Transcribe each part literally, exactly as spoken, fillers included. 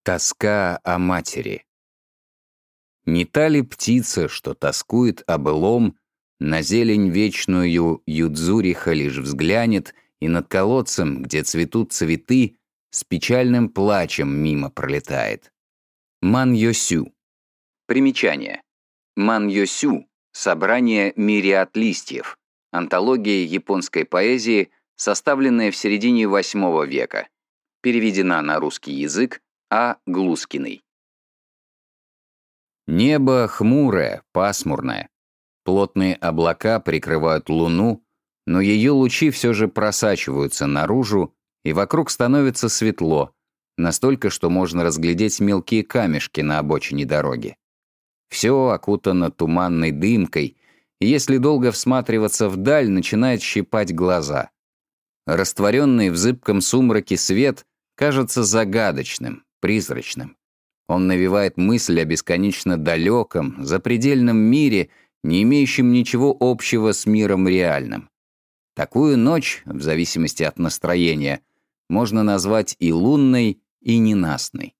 Тоска о матери. Не та ли птица, что тоскует о былом, на зелень вечную Юдзуриха лишь взглянет, и над колодцем, где цветут цветы, с печальным плачем мимо пролетает? Ман Йосю. Примечание. Ман Йосю — собрание мириад листьев, антология японской поэзии, составленная в середине восьмого века. Переведена на русский язык А. Глускиной. Небо хмурое, пасмурное. Плотные облака прикрывают луну, но ее лучи все же просачиваются наружу, и вокруг становится светло, настолько, что можно разглядеть мелкие камешки на обочине дороги. Все окутано туманной дымкой, и если долго всматриваться вдаль, начинает щипать глаза. Растворенный в зыбком сумраке свет кажется загадочным, призрачным. Он навевает мысль о бесконечно далеком, запредельном мире, не имеющем ничего общего с миром реальным. Такую ночь, в зависимости от настроения, можно назвать и лунной, и ненастной.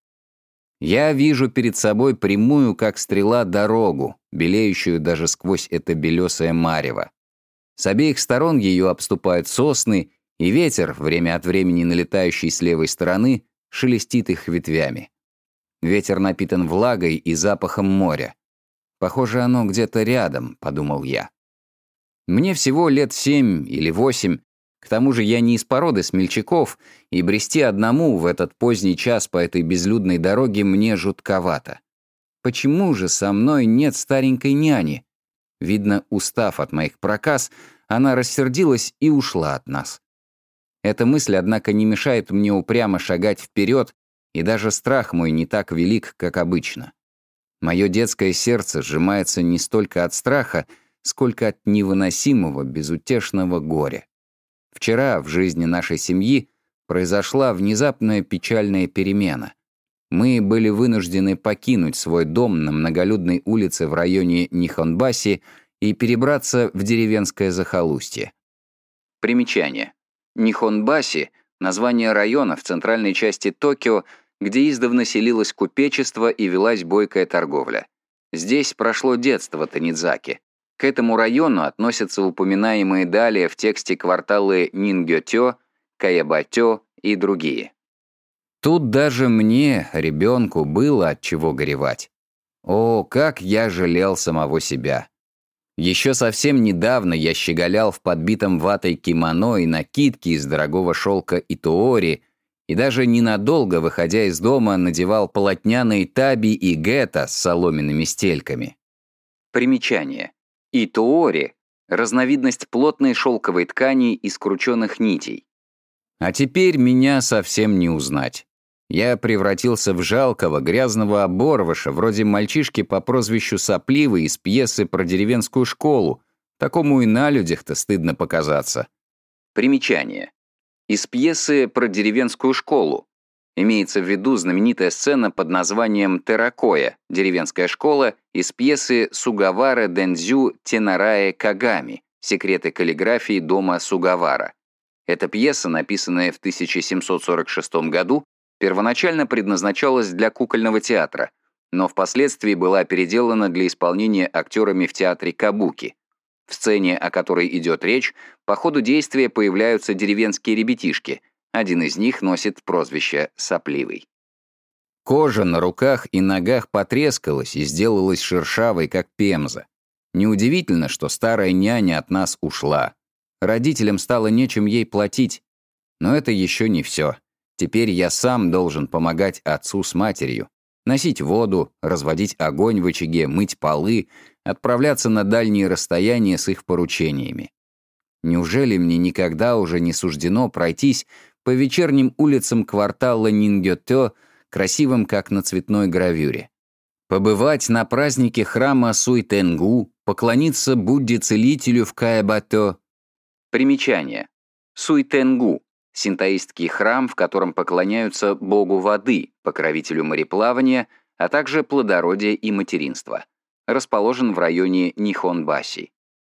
Я вижу перед собой прямую, как стрела, дорогу, белеющую даже сквозь это белесое марево. С обеих сторон ее обступают сосны, и ветер, время от времени налетающий с левой стороны, шелестит их ветвями. Ветер напитан влагой и запахом моря. «Похоже, оно где-то рядом», — подумал я. Мне всего лет семь или восемь, к тому же я не из породы смельчаков, и брести одному в этот поздний час по этой безлюдной дороге мне жутковато. Почему же со мной нет старенькой няни? Видно, устав от моих проказ, она рассердилась и ушла от нас. Эта мысль, однако, не мешает мне упрямо шагать вперед, и даже страх мой не так велик, как обычно. Мое детское сердце сжимается не столько от страха, сколько от невыносимого, безутешного горя. Вчера в жизни нашей семьи произошла внезапная печальная перемена. Мы были вынуждены покинуть свой дом на многолюдной улице в районе Нихонбаси и перебраться в деревенское захолустье. Примечание. Нихонбаси — название района в центральной части Токио, где издавна селилось купечество и велась бойкая торговля. Здесь прошло детство Танидзаки. К этому району относятся упоминаемые далее в тексте кварталы Нингётё, Каябатё и другие. Тут даже мне, ребенку, было от чего горевать. О, как я жалел самого себя! Еще совсем недавно я щеголял в подбитом ватой кимоно и накидке из дорогого шелка итоори, и даже ненадолго, выходя из дома, надевал полотняные таби и гетто с соломенными стельками. Примечание. Итоори — разновидность плотной шелковой ткани из крученых нитей. А теперь меня совсем не узнать. Я превратился в жалкого, грязного оборвыша, вроде мальчишки по прозвищу Сопливый из пьесы про деревенскую школу. Такому и на людях-то стыдно показаться. Примечание. Из пьесы про деревенскую школу. Имеется в виду знаменитая сцена под названием «Терракоя», деревенская школа, из пьесы Сугавара Дэнзю Тенарае Кагами «Секреты каллиграфии дома Сугавара». Эта пьеса, написанная в тысяча семьсот сорок шестом году, первоначально предназначалась для кукольного театра, но впоследствии была переделана для исполнения актерами в театре кабуки. В сцене, о которой идет речь, по ходу действия появляются деревенские ребятишки. Один из них носит прозвище «Сопливый». Кожа на руках и ногах потрескалась и сделалась шершавой, как пемза. Неудивительно, что старая няня от нас ушла. Родителям стало нечем ей платить. Но это еще не все. Теперь я сам должен помогать отцу с матерью. Носить воду, разводить огонь в очаге, мыть полы, отправляться на дальние расстояния с их поручениями. Неужели мне никогда уже не суждено пройтись по вечерним улицам квартала Нингётё, красивым как на цветной гравюре? Побывать на празднике храма Суйтенгу, поклониться Будде-целителю в Каябатё? Примечание. Суйтенгу — синтоистский храм, в котором поклоняются богу воды, покровителю мореплавания, а также плодородия и материнства. Расположен в районе Нихонбаси.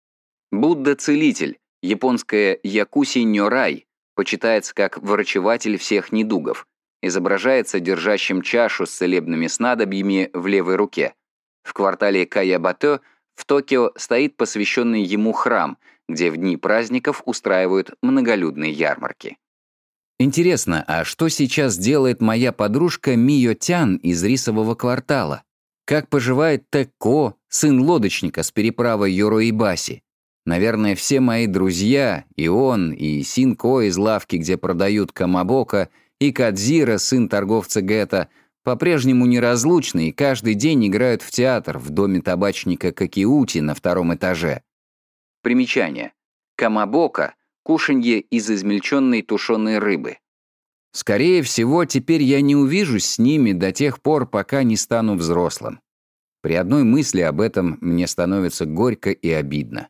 Будда-целитель, японское Якуси Нёрай, почитается как врачеватель всех недугов. изображается держащим чашу с целебными снадобьями в левой руке. В квартале Каябато в Токио стоит посвященный ему храм, где в дни праздников устраивают многолюдные ярмарки. Интересно, а что сейчас делает моя подружка Мио Тян из рисового квартала? Как поживает Тэкко, сын лодочника с переправы Йороибаси? Наверное, все мои друзья, и он, и Синко из лавки, где продают камабока, и Кадзира, сын торговца Гетто, по-прежнему неразлучны и каждый день играют в театр в доме табачника Какиути на втором этаже. Примечание. Камабока – кушанье из измельченной тушеной рыбы. Скорее всего, теперь я не увижусь с ними до тех пор, пока не стану взрослым. При одной мысли об этом мне становится горько и обидно.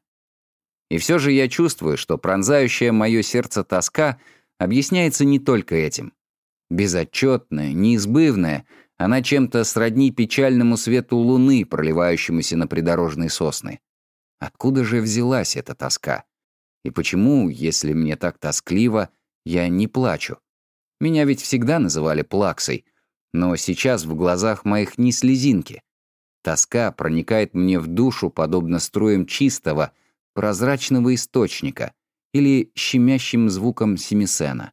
И все же я чувствую, что пронзающая мое сердце тоска объясняется не только этим. Безотчетная, неизбывная, она чем-то сродни печальному свету луны, проливающемуся на придорожные сосны. Откуда же взялась эта тоска? И почему, если мне так тоскливо, я не плачу? Меня ведь всегда называли плаксой, но сейчас в глазах моих ни слезинки. Тоска проникает мне в душу, подобно струям чистого, прозрачного источника или щемящим звуком семисена.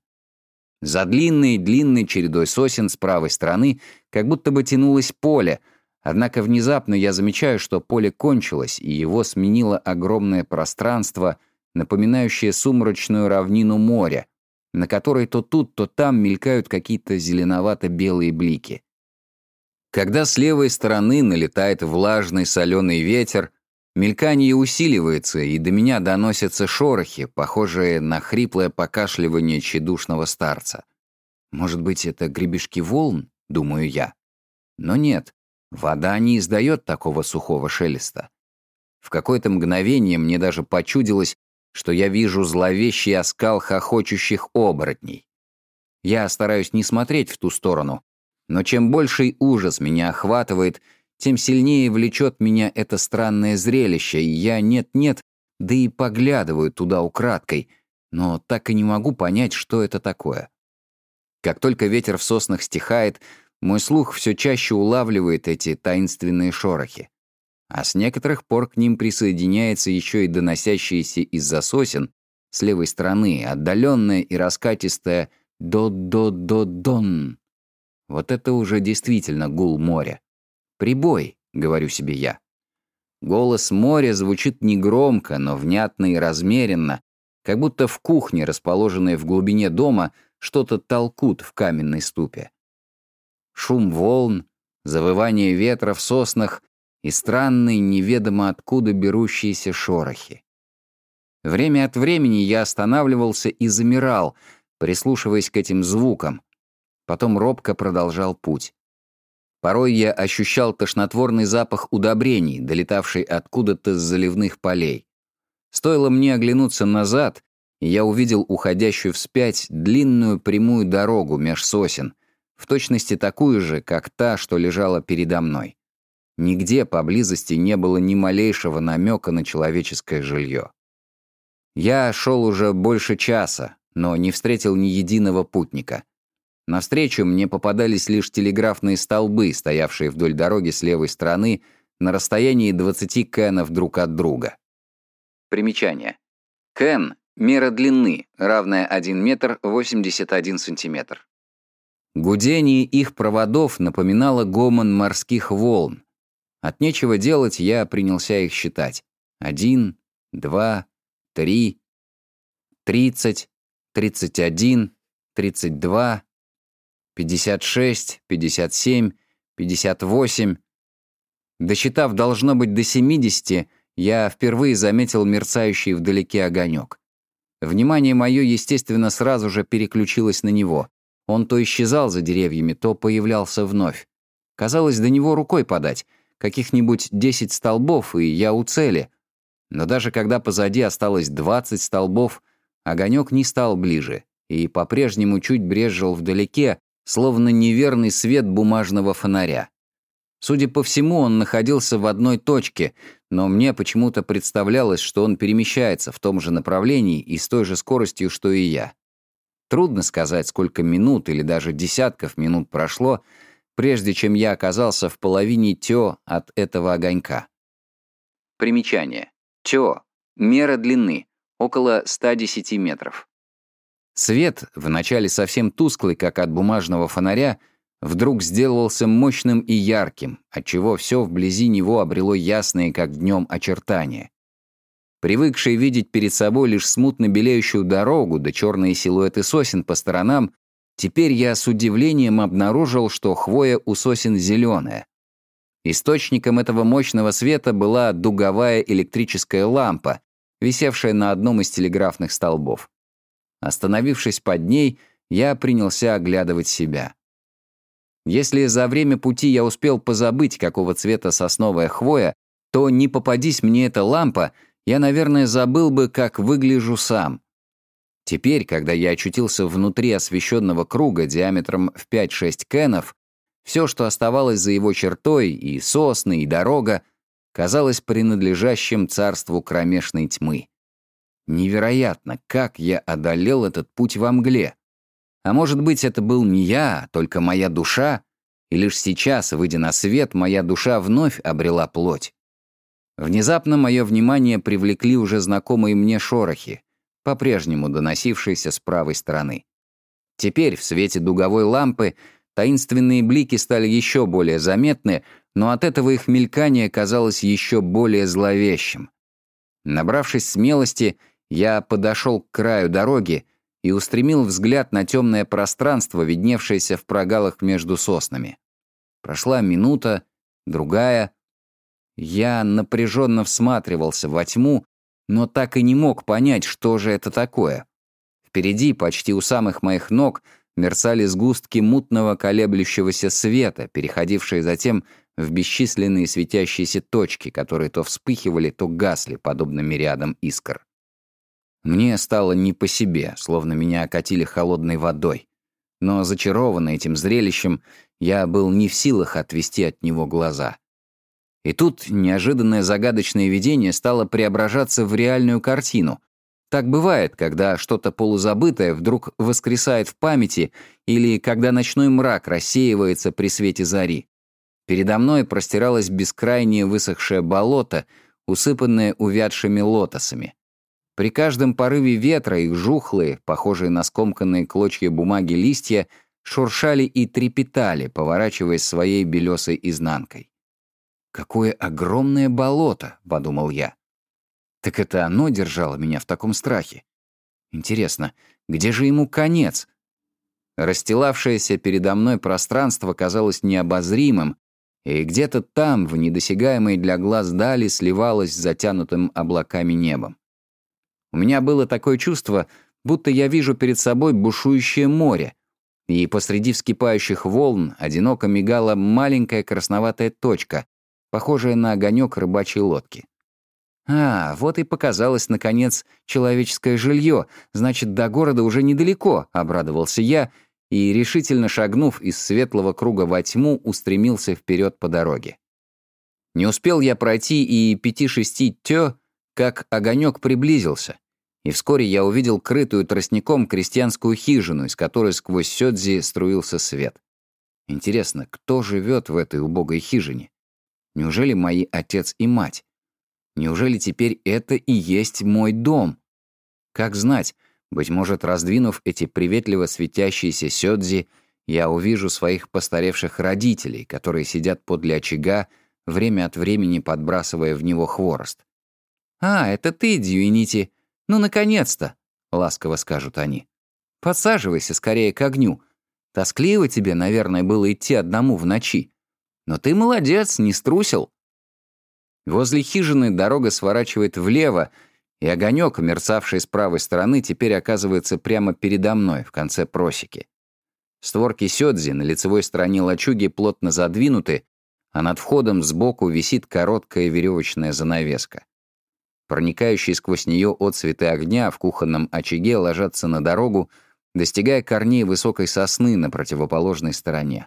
За длинной-длинной чередой сосен с правой стороны как будто бы тянулось поле, однако внезапно я замечаю, что поле кончилось, и его сменило огромное пространство, напоминающее сумрачную равнину моря, на которой то тут, то там мелькают какие-то зеленовато-белые блики. Когда с левой стороны налетает влажный соленый ветер, мелькание усиливается, и до меня доносятся шорохи, похожие на хриплое покашливание тщедушного старца. Может быть, это гребешки волн, думаю я. Но нет, вода не издает такого сухого шелеста. В какое-то мгновение мне даже почудилось, что я вижу зловещий оскал хохочущих оборотней. Я стараюсь не смотреть в ту сторону, но чем больший ужас меня охватывает, тем сильнее влечет меня это странное зрелище, и я нет-нет, да и поглядываю туда украдкой, но так и не могу понять, что это такое. Как только ветер в соснах стихает, мой слух все чаще улавливает эти таинственные шорохи. А с некоторых пор к ним присоединяется еще и доносящееся из-за сосен с левой стороны отдаленное и раскатистое «до-до-до-дон». Вот это уже действительно гул моря. «Прибой», — говорю себе я. Голос моря звучит негромко, но внятно и размеренно, как будто в кухне, расположенной в глубине дома, что-то толкут в каменной ступе. Шум волн, завывание ветра в соснах и странные, неведомо откуда берущиеся шорохи. Время от времени я останавливался и замирал, прислушиваясь к этим звукам. Потом робко продолжал путь. Порой я ощущал тошнотворный запах удобрений, долетавший откуда-то с заливных полей. Стоило мне оглянуться назад, и я увидел уходящую вспять длинную прямую дорогу меж сосен, в точности такую же, как та, что лежала передо мной. Нигде поблизости не было ни малейшего намека на человеческое жилье. Я шел уже больше часа, но не встретил ни единого путника. Навстречу мне попадались лишь телеграфные столбы, стоявшие вдоль дороги с левой стороны на расстоянии двадцати кэнов друг от друга. Примечание. Кэн — мера длины, равная один метр восемьдесят один сантиметр. Гудение их проводов напоминало гомон морских волн. От нечего делать я принялся их считать. Один, два, три, тридцать, тридцать один, тридцать два, пятьдесят шесть, пятьдесят семь, пятьдесят восемь. Досчитав, должно быть, до семидесяти, я впервые заметил мерцающий вдалеке огонек. Внимание мое, естественно, сразу же переключилось на него. Он то исчезал за деревьями, то появлялся вновь. Казалось, до него рукой подать. Каких-нибудь десять столбов, и я у цели. Но даже когда позади осталось двадцать столбов, огонек не стал ближе и по-прежнему чуть брезжил вдалеке, словно неверный свет бумажного фонаря. Судя по всему, он находился в одной точке, но мне почему-то представлялось, что он перемещается в том же направлении и с той же скоростью, что и я. Трудно сказать, сколько минут или даже десятков минут прошло, прежде чем я оказался в половине тё от этого огонька. Примечание. Тё. Мера длины. Около ста десяти метров. Свет, вначале совсем тусклый, как от бумажного фонаря, вдруг сделался мощным и ярким, отчего все вблизи него обрело ясные, как днем, очертания. Привыкший видеть перед собой лишь смутно белеющую дорогу да черные силуэты сосен по сторонам, теперь я с удивлением обнаружил, что хвоя у сосен зеленая. Источником этого мощного света была дуговая электрическая лампа, висевшая на одном из телеграфных столбов. Остановившись под ней, я принялся оглядывать себя. Если за время пути я успел позабыть, какого цвета сосновая хвоя, то не попадись мне эта лампа, я, наверное, забыл бы, как выгляжу сам. Теперь, когда я очутился внутри освещенного круга диаметром в пять-шесть кенов, все, что оставалось за его чертой, и сосны, и дорога, казалось принадлежащим царству кромешной тьмы. Невероятно, как я одолел этот путь во мгле. А может быть, это был не я, а только моя душа, и лишь сейчас, выйдя на свет, моя душа вновь обрела плоть. Внезапно мое внимание привлекли уже знакомые мне шорохи, по-прежнему доносившиеся с правой стороны. Теперь, в свете дуговой лампы, таинственные блики стали еще более заметны, но от этого их мелькание казалось еще более зловещим. Набравшись смелости, я подошел к краю дороги и устремил взгляд на темное пространство, видневшееся в прогалах между соснами. Прошла минута, другая. Я напряженно всматривался во тьму, но так и не мог понять, что же это такое. Впереди, почти у самых моих ног, мерцали сгустки мутного колеблющегося света, переходившие затем в бесчисленные светящиеся точки, которые то вспыхивали, то гасли, подобно мириадам искр. Мне стало не по себе, словно меня окатили холодной водой. Но, зачарованный этим зрелищем, я был не в силах отвести от него глаза. И тут неожиданное загадочное видение стало преображаться в реальную картину. Так бывает, когда что-то полузабытое вдруг воскресает в памяти или когда ночной мрак рассеивается при свете зари. Передо мной простиралось бескрайнее высохшее болото, усыпанное увядшими лотосами. При каждом порыве ветра их жухлые, похожие на скомканные клочья бумаги листья, шуршали и трепетали, поворачиваясь своей белесой изнанкой. «Какое огромное болото!» — подумал я. Так это оно держало меня в таком страхе. Интересно, где же ему конец? Расстилавшееся передо мной пространство казалось необозримым, и где-то там, в недосягаемой для глаз дали, сливалось с затянутым облаками небом. У меня было такое чувство, будто я вижу перед собой бушующее море, и посреди вскипающих волн одиноко мигала маленькая красноватая точка, похожая на огонек рыбачьей лодки. А, вот и показалось, наконец, человеческое жилье, значит, до города уже недалеко, обрадовался я, и, решительно шагнув из светлого круга во тьму, устремился вперед по дороге. Не успел я пройти и пяти-шести тё, как огонек приблизился, и вскоре я увидел крытую тростником крестьянскую хижину, из которой сквозь сёдзи струился свет. Интересно, кто живет в этой убогой хижине? Неужели мои отец и мать? Неужели теперь это и есть мой дом? Как знать, быть может, раздвинув эти приветливо светящиеся сёдзи, я увижу своих постаревших родителей, которые сидят подле очага, время от времени подбрасывая в него хворост. «А, это ты, Дьюинити! Ну, наконец-то!» — ласково скажут они. «Подсаживайся скорее к огню. Тоскливо тебе, наверное, было идти одному в ночи. Но ты молодец, не струсил». Возле хижины дорога сворачивает влево, и огонек, мерцавший с правой стороны, теперь оказывается прямо передо мной, в конце просеки. Створки сёдзи на лицевой стороне лачуги плотно задвинуты, а над входом сбоку висит короткая веревочная занавеска. Проникающие сквозь нее отсветы огня в кухонном очаге ложатся на дорогу, достигая корней высокой сосны на противоположной стороне.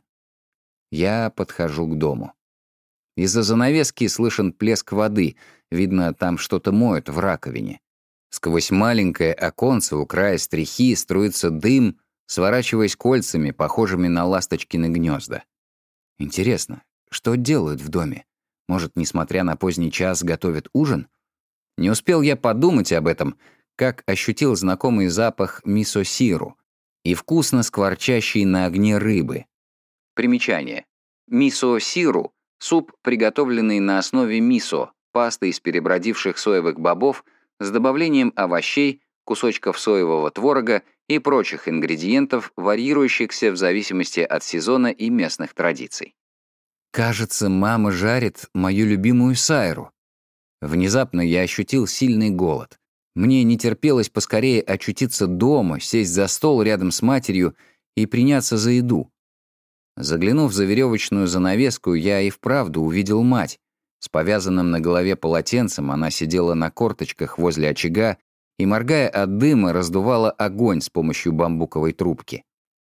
Я подхожу к дому. Из-за занавески слышен плеск воды, видно, там что-то моют в раковине. Сквозь маленькое оконце у края стрихи струится дым, сворачиваясь кольцами, похожими на ласточкины гнезда. Интересно, что делают в доме? Может, несмотря на поздний час, готовят ужин? Не успел я подумать об этом, как ощутил знакомый запах мисо-сиру и вкусно скворчащей на огне рыбы. Примечание. Мисо-сиру — суп, приготовленный на основе мисо, пасты из перебродивших соевых бобов с добавлением овощей, кусочков соевого творога и прочих ингредиентов, варьирующихся в зависимости от сезона и местных традиций. Кажется, мама жарит мою любимую сайру. Внезапно я ощутил сильный голод. Мне не терпелось поскорее очутиться дома, сесть за стол рядом с матерью и приняться за еду. Заглянув за веревочную занавеску, я и вправду увидел мать. С повязанным на голове полотенцем она сидела на корточках возле очага и, моргая от дыма, раздувала огонь с помощью бамбуковой трубки.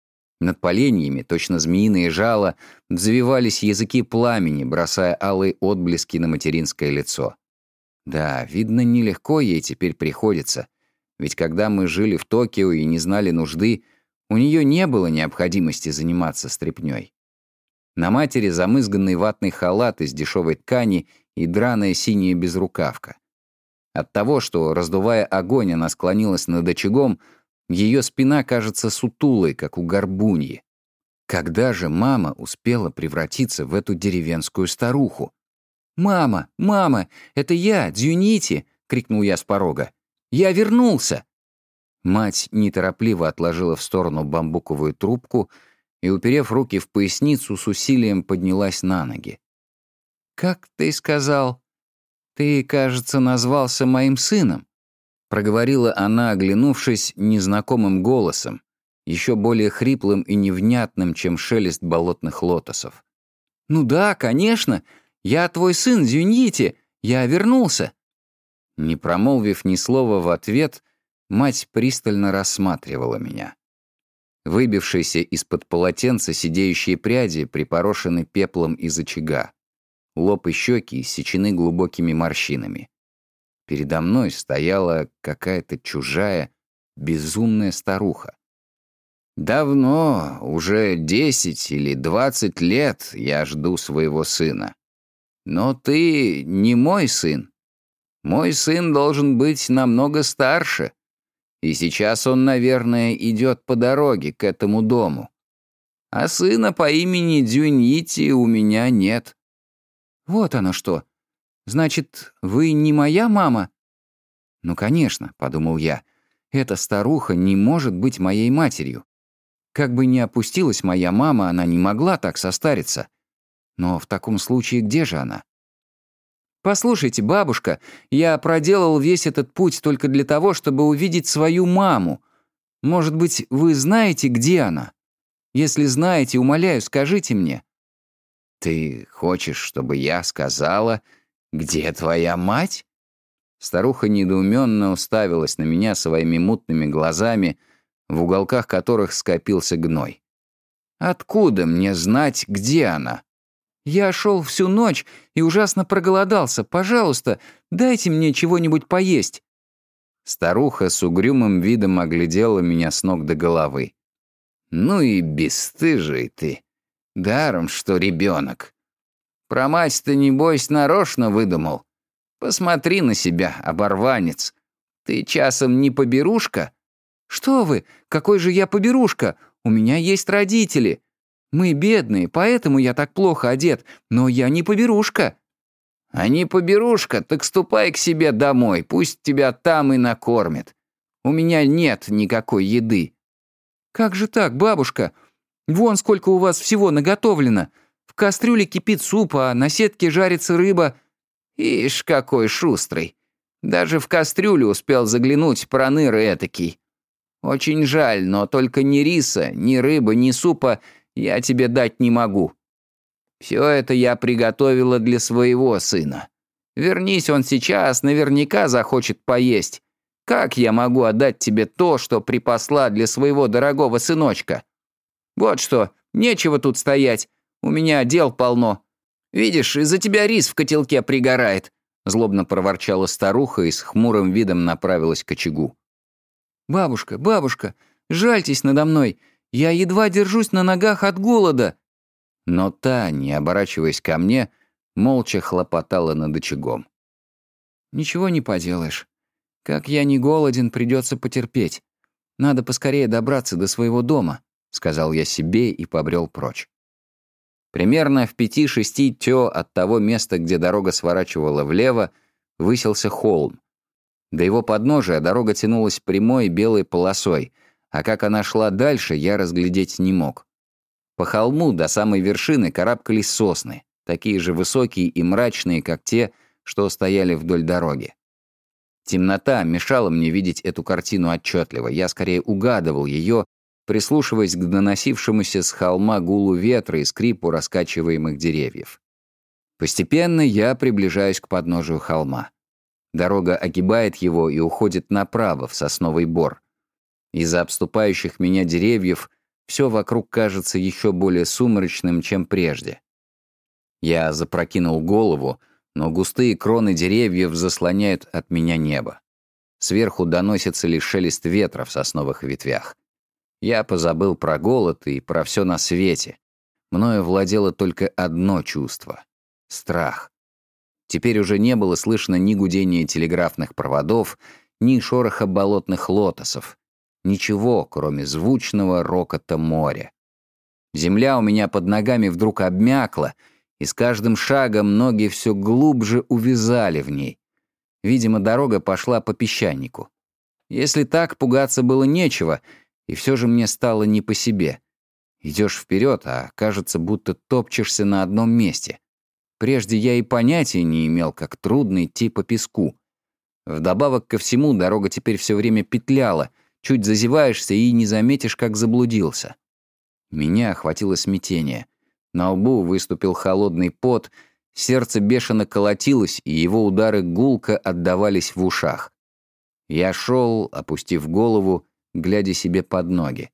Над поленьями, точно змеиные жало, взвивались языки пламени, бросая алые отблески на материнское лицо. Да, видно, нелегко ей теперь приходится, ведь когда мы жили в Токио и не знали нужды, у нее не было необходимости заниматься стряпнёй. На матери замызганный ватный халат из дешевой ткани и драная синяя безрукавка. От того, что, раздувая огонь, она склонилась над очагом, ее спина кажется сутулой, как у горбуньи. Когда же мама успела превратиться в эту деревенскую старуху? «Мама! Мама! Это я, Дзюнити!» — крикнул я с порога. «Я вернулся!» Мать неторопливо отложила в сторону бамбуковую трубку и, уперев руки в поясницу, с усилием поднялась на ноги. «Как ты сказал? Ты, кажется, назвался моим сыном?» — проговорила она, оглянувшись незнакомым голосом, еще более хриплым и невнятным, чем шелест болотных лотосов. «Ну да, конечно! Я твой сын, Дзюньити! Я вернулся!» Не промолвив ни слова в ответ, мать пристально рассматривала меня. Выбившиеся из-под полотенца сидеющие пряди припорошены пеплом из очага. Лоб и щеки иссечены глубокими морщинами. Передо мной стояла какая-то чужая, безумная старуха. Давно, уже десять или двадцать лет я жду своего сына. Но ты не мой сын. Мой сын должен быть намного старше. И сейчас он, наверное, идет по дороге к этому дому. А сына по имени Дзюньити у меня нет. Вот оно что. Значит, вы не моя мама? Ну, конечно, подумал я. Эта старуха не может быть моей матерью. Как бы ни опустилась моя мама, она не могла так состариться. Но в таком случае где же она? «Послушайте, бабушка, я проделал весь этот путь только для того, чтобы увидеть свою маму. Может быть, вы знаете, где она? Если знаете, умоляю, скажите мне». «Ты хочешь, чтобы я сказала, где твоя мать?» Старуха недоуменно уставилась на меня своими мутными глазами, в уголках которых скопился гной. «Откуда мне знать, где она?» «Я шел всю ночь и ужасно проголодался. Пожалуйста, дайте мне чего-нибудь поесть». Старуха с угрюмым видом оглядела меня с ног до головы. «Ну и бесстыжий ты. Даром, что ребенок. Про мать-то, небось, нарочно выдумал. Посмотри на себя, оборванец. Ты часом не поберушка?» «Что вы? Какой же я поберушка? У меня есть родители. Мы бедные, поэтому я так плохо одет, но я не поберушка». «А не поберушка, так ступай к себе домой, пусть тебя там и накормят. У меня нет никакой еды». «Как же так, бабушка? Вон сколько у вас всего наготовлено. В кастрюле кипит суп, а на сетке жарится рыба». «Ишь, какой шустрый. Даже в кастрюлю успел заглянуть проныр этакий. Очень жаль, но только ни риса, ни рыбы, ни супа я тебе дать не могу. Все это я приготовила для своего сына. Вернись он сейчас, наверняка захочет поесть. Как я могу отдать тебе то, что припасла для своего дорогого сыночка? Вот что, нечего тут стоять, у меня дел полно. Видишь, из-за тебя рис в котелке пригорает. Злобно проворчала старуха и с хмурым видом направилась к очагу. «Бабушка, бабушка, жальтесь надо мной! Я едва держусь на ногах от голода!» Но та, не оборачиваясь ко мне, молча хлопотала над очагом. «Ничего не поделаешь. Как я не голоден, придется потерпеть. Надо поскорее добраться до своего дома», — сказал я себе и побрел прочь. Примерно в пяти-шести тё от того места, где дорога сворачивала влево, высился холм. До его подножия дорога тянулась прямой белой полосой, а как она шла дальше, я разглядеть не мог. По холму до самой вершины карабкались сосны, такие же высокие и мрачные, как те, что стояли вдоль дороги. Темнота мешала мне видеть эту картину отчетливо, я скорее угадывал ее, прислушиваясь к доносившемуся с холма гулу ветра и скрипу раскачиваемых деревьев. Постепенно я приближаюсь к подножию холма. Дорога огибает его и уходит направо, в сосновый бор. Из-за обступающих меня деревьев все вокруг кажется еще более сумрачным, чем прежде. Я запрокинул голову, но густые кроны деревьев заслоняют от меня небо. Сверху доносится лишь шелест ветра в сосновых ветвях. Я позабыл про голод и про все на свете. Мною владело только одно чувство — страх. Теперь уже не было слышно ни гудения телеграфных проводов, ни шороха болотных лотосов. Ничего, кроме звучного рокота моря. Земля у меня под ногами вдруг обмякла, и с каждым шагом ноги все глубже увязали в ней. Видимо, дорога пошла по песчанику. Если так, пугаться было нечего, и все же мне стало не по себе. Идешь вперед, а кажется, будто топчешься на одном месте. Прежде я и понятия не имел, как трудно идти по песку. Вдобавок ко всему, дорога теперь все время петляла, чуть зазеваешься и не заметишь, как заблудился. Меня охватило смятение. На лбу выступил холодный пот, сердце бешено колотилось, и его удары гулко отдавались в ушах. Я шел, опустив голову, глядя себе под ноги.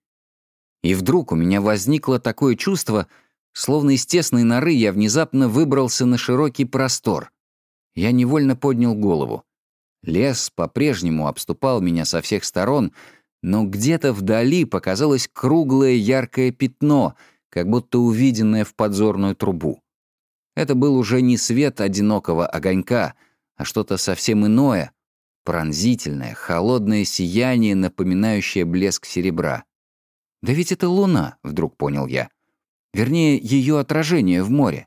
И вдруг у меня возникло такое чувство, словно из тесной норы я внезапно выбрался на широкий простор. Я невольно поднял голову. Лес по-прежнему обступал меня со всех сторон, но где-то вдали показалось круглое яркое пятно, как будто увиденное в подзорную трубу. Это был уже не свет одинокого огонька, а что-то совсем иное, пронзительное, холодное сияние, напоминающее блеск серебра. «Да ведь это луна», — вдруг понял я. Вернее, ее отражение в море.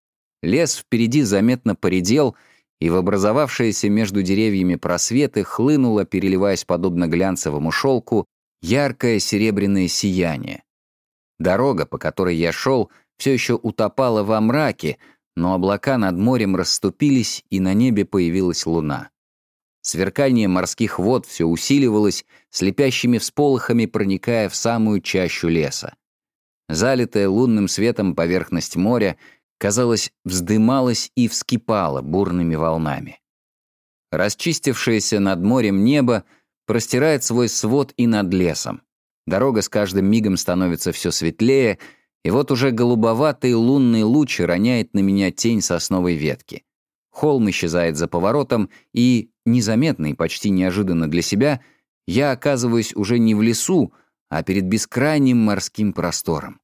Лес впереди заметно поредел, и в образовавшиеся между деревьями просветы хлынуло, переливаясь подобно глянцевому шелку, яркое серебряное сияние. Дорога, по которой я шел, все еще утопала во мраке, но облака над морем расступились, и на небе появилась луна. Сверкание морских вод все усиливалось, слепящими всполохами проникая в самую чащу леса. Залитая лунным светом поверхность моря, казалось, вздымалась и вскипала бурными волнами. Расчистившееся над морем небо простирает свой свод и над лесом. Дорога с каждым мигом становится все светлее, и вот уже голубоватый лунный луч роняет на меня тень сосновой ветки. Холм исчезает за поворотом, и, незаметно и почти неожиданно для себя, я оказываюсь уже не в лесу, а перед бескрайним морским простором.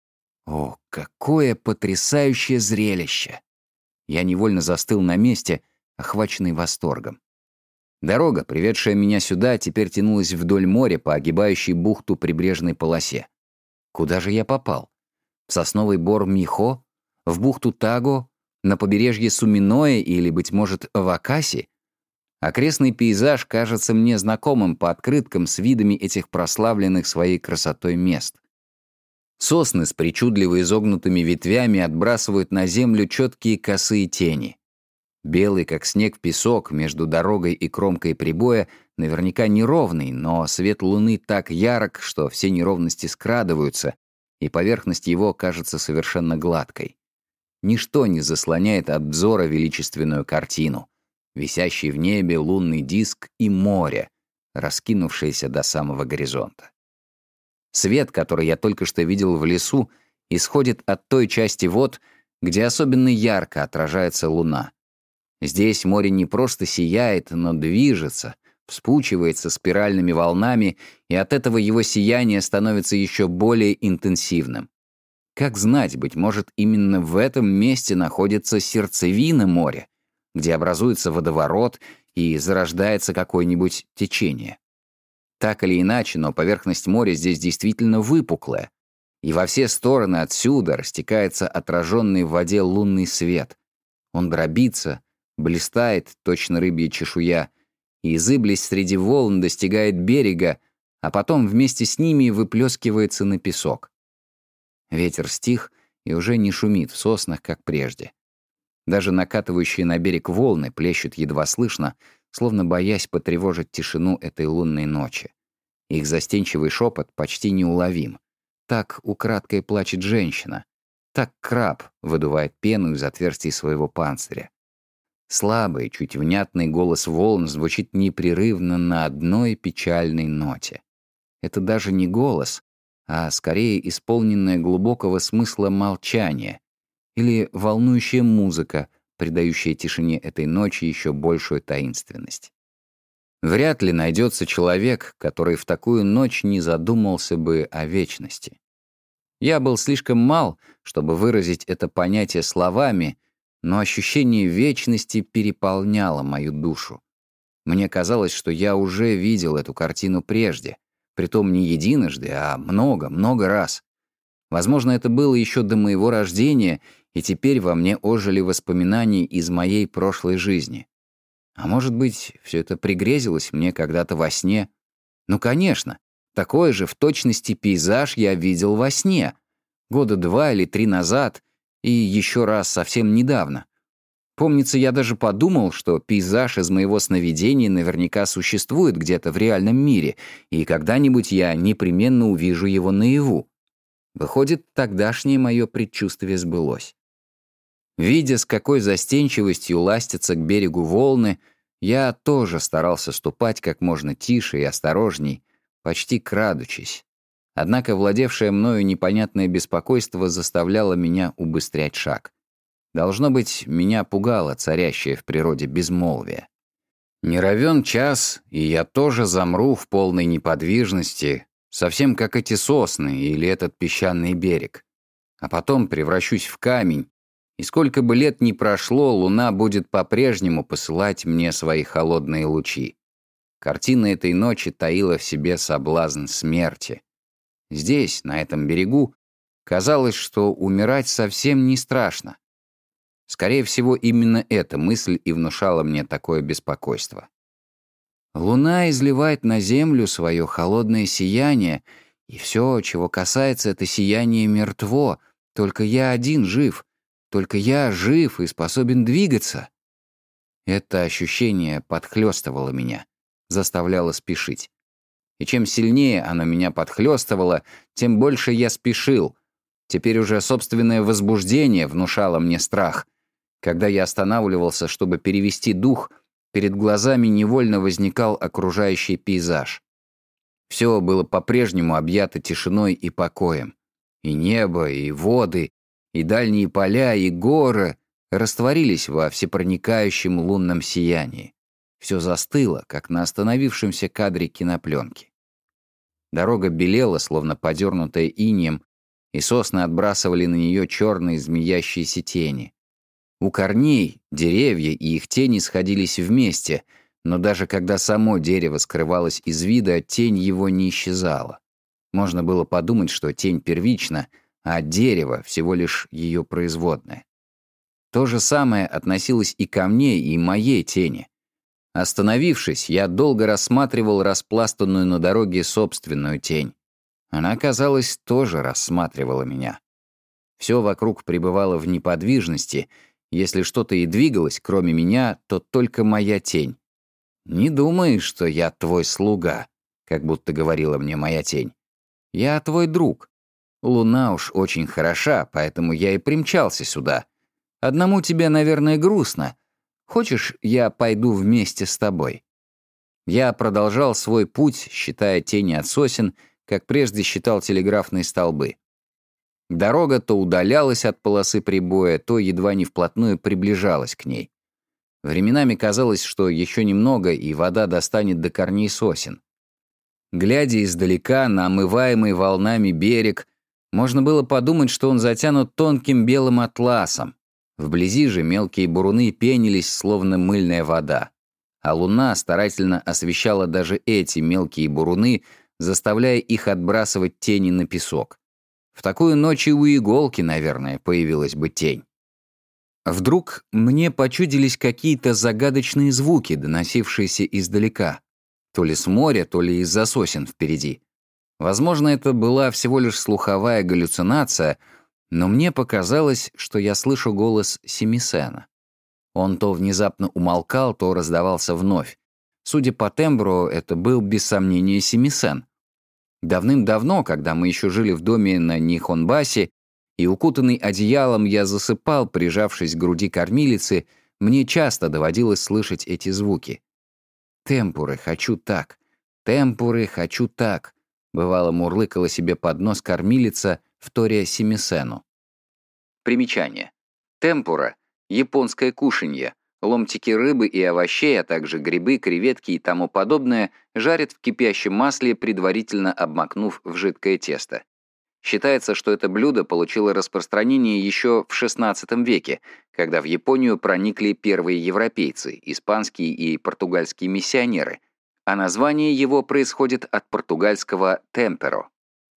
О, какое потрясающее зрелище! Я невольно застыл на месте, охваченный восторгом. Дорога, приведшая меня сюда, теперь тянулась вдоль моря по огибающей бухту прибрежной полосе. Куда же я попал? В сосновый бор Михо? В бухту Таго? На побережье Суминое или, быть может, в Акаси? Окрестный пейзаж кажется мне знакомым по открыткам с видами этих прославленных своей красотой мест. Сосны с причудливо изогнутыми ветвями отбрасывают на землю четкие косые тени. Белый, как снег, песок между дорогой и кромкой прибоя наверняка неровный, но свет луны так ярок, что все неровности скрадываются, и поверхность его кажется совершенно гладкой. Ничто не заслоняет от взора величественную картину, висящий в небе лунный диск и море, раскинувшееся до самого горизонта. Свет, который я только что видел в лесу, исходит от той части вод, где особенно ярко отражается луна. Здесь море не просто сияет, но движется, вспучивается спиральными волнами, и от этого его сияние становится еще более интенсивным. Как знать, быть может, именно в этом месте находится сердцевина моря, где образуется водоворот и зарождается какое-нибудь течение. Так или иначе, но поверхность моря здесь действительно выпуклая, и во все стороны отсюда растекается отраженный в воде лунный свет. Он дробится, блистает, точно рыбья чешуя, и, зыблясь среди волн, достигает берега, а потом вместе с ними выплескивается на песок. Ветер стих и уже не шумит в соснах, как прежде. Даже накатывающие на берег волны плещут едва слышно, словно боясь потревожить тишину этой лунной ночи. Их застенчивый шепот почти неуловим. Так украдкой плачет женщина. Так краб выдувает пену из отверстий своего панциря. Слабый, чуть внятный голос волн звучит непрерывно на одной печальной ноте. Это даже не голос, а скорее исполненное глубокого смысла молчание или волнующая музыка, придающая тишине этой ночи еще большую таинственность. Вряд ли найдется человек, который в такую ночь не задумался бы о вечности. Я был слишком мал, чтобы выразить это понятие словами, но ощущение вечности переполняло мою душу. Мне казалось, что я уже видел эту картину прежде, притом не единожды, а много-много раз. Возможно, это было еще до моего рождения, и теперь во мне ожили воспоминания из моей прошлой жизни. А может быть, все это пригрезилось мне когда-то во сне? Ну, конечно, такой же в точности пейзаж я видел во сне. Года два или три назад, и еще раз совсем недавно. Помнится, я даже подумал, что пейзаж из моего сновидения наверняка существует где-то в реальном мире, и когда-нибудь я непременно увижу его наяву. Выходит, тогдашнее мое предчувствие сбылось. Видя, с какой застенчивостью ластятся к берегу волны, я тоже старался ступать как можно тише и осторожней, почти крадучись. Однако владевшее мною непонятное беспокойство заставляло меня убыстрять шаг. Должно быть, меня пугало царящее в природе безмолвие. Не равен час, и я тоже замру в полной неподвижности, совсем как эти сосны или этот песчаный берег. А потом превращусь в камень, и сколько бы лет ни прошло, луна будет по-прежнему посылать мне свои холодные лучи. Картина этой ночи таила в себе соблазн смерти. Здесь, на этом берегу, казалось, что умирать совсем не страшно. Скорее всего, именно эта мысль и внушала мне такое беспокойство. Луна изливает на землю свое холодное сияние, и все, чего касается это сияние, мертво, только я один жив, только я жив и способен двигаться. Это ощущение подхлёстывало меня, заставляло спешить. И чем сильнее оно меня подхлёстывало, тем больше я спешил. Теперь уже собственное возбуждение внушало мне страх. Когда я останавливался, чтобы перевести дух, перед глазами невольно возникал окружающий пейзаж. Все было по-прежнему объято тишиной и покоем. И небо, и воды, и дальние поля, и горы растворились во всепроникающем лунном сиянии. Все застыло, как на остановившемся кадре кинопленки. Дорога белела, словно подернутая инеем, и сосны отбрасывали на нее черные змеящиеся тени. У корней деревья и их тени сходились вместе, но даже когда само дерево скрывалось из вида, тень его не исчезала. Можно было подумать, что тень первична, а дерево всего лишь ее производное. То же самое относилось и ко мне, и моей тени. Остановившись, я долго рассматривал распластанную на дороге собственную тень. Она, казалось, тоже рассматривала меня. Все вокруг пребывало в неподвижности. Если что-то и двигалось, кроме меня, то только моя тень. «Не думай, что я твой слуга», — как будто говорила мне моя тень. «Я твой друг. Луна уж очень хороша, поэтому я и примчался сюда. Одному тебе, наверное, грустно. Хочешь, я пойду вместе с тобой?» Я продолжал свой путь, считая тени от сосен, как прежде считал телеграфные столбы. Дорога то удалялась от полосы прибоя, то едва не вплотную приближалась к ней. Временами казалось, что еще немного, и вода достанет до корней сосен. Глядя издалека на омываемый волнами берег, можно было подумать, что он затянут тонким белым атласом. Вблизи же мелкие буруны пенились, словно мыльная вода. А луна старательно освещала даже эти мелкие буруны, заставляя их отбрасывать тени на песок. В такую ночь и у иголки, наверное, появилась бы тень. Вдруг мне почудились какие-то загадочные звуки, доносившиеся издалека. То ли с моря, то ли из-за сосен впереди. Возможно, это была всего лишь слуховая галлюцинация, но мне показалось, что я слышу голос Семисена. Он то внезапно умолкал, то раздавался вновь. Судя по тембру, это был без сомнения Семисен. Давным-давно, когда мы еще жили в доме на Нихонбасе, и укутанный одеялом я засыпал, прижавшись к груди кормилицы, мне часто доводилось слышать эти звуки. «Темпуры, хочу так! Темпуры, хочу так!» Бывало, мурлыкала себе под нос кормилица, вторя Семисену. Примечание. Темпура — японское кушанье. Ломтики рыбы и овощей, а также грибы, креветки и тому подобное жарят в кипящем масле, предварительно обмакнув в жидкое тесто. Считается, что это блюдо получило распространение еще в шестнадцатом веке, когда в Японию проникли первые европейцы, испанские и португальские миссионеры, а название его происходит от португальского «темперо».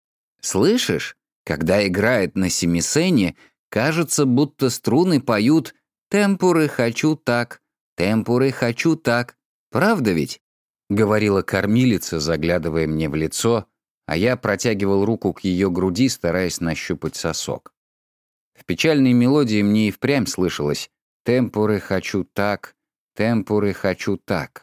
«Слышишь, когда играет на семисене, кажется, будто струны поют «темпуры хочу так, темпуры хочу так». Правда ведь?» — говорила кормилица, заглядывая мне в лицо, а я протягивал руку к ее груди, стараясь нащупать сосок. В печальной мелодии мне и впрямь слышалось «темпуры хочу так, темпуры хочу так».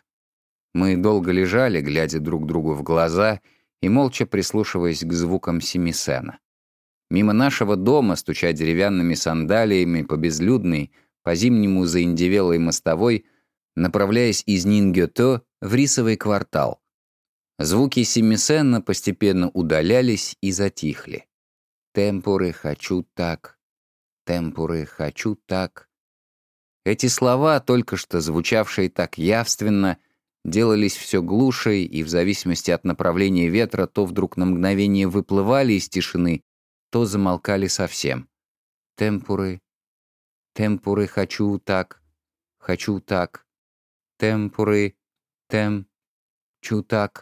Мы долго лежали, глядя друг другу в глаза и молча прислушиваясь к звукам семисена. Мимо нашего дома, стуча деревянными сандалиями по безлюдной, по-зимнему заиндевелой мостовой, направляясь из Нингёто в рисовый квартал. Звуки семисена постепенно удалялись и затихли. «Темпуры хочу так, темпуры хочу так». Эти слова, только что звучавшие так явственно, делались все глуше и в зависимости от направления ветра то вдруг на мгновение выплывали из тишины, то замолкали совсем. «Темпуры, темпуры хочу так, хочу так, темпуры, тем, чу так».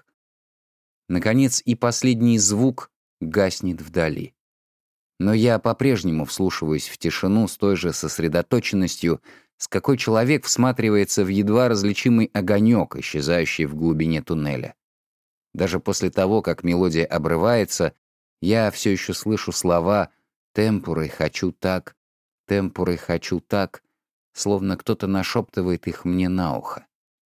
Наконец и последний звук гаснет вдали. Но я по-прежнему вслушиваюсь в тишину с той же сосредоточенностью, с какой человек всматривается в едва различимый огонек, исчезающий в глубине туннеля. Даже после того, как мелодия обрывается, я все еще слышу слова «темпуры хочу так, темпуры хочу так», словно кто-то нашептывает их мне на ухо.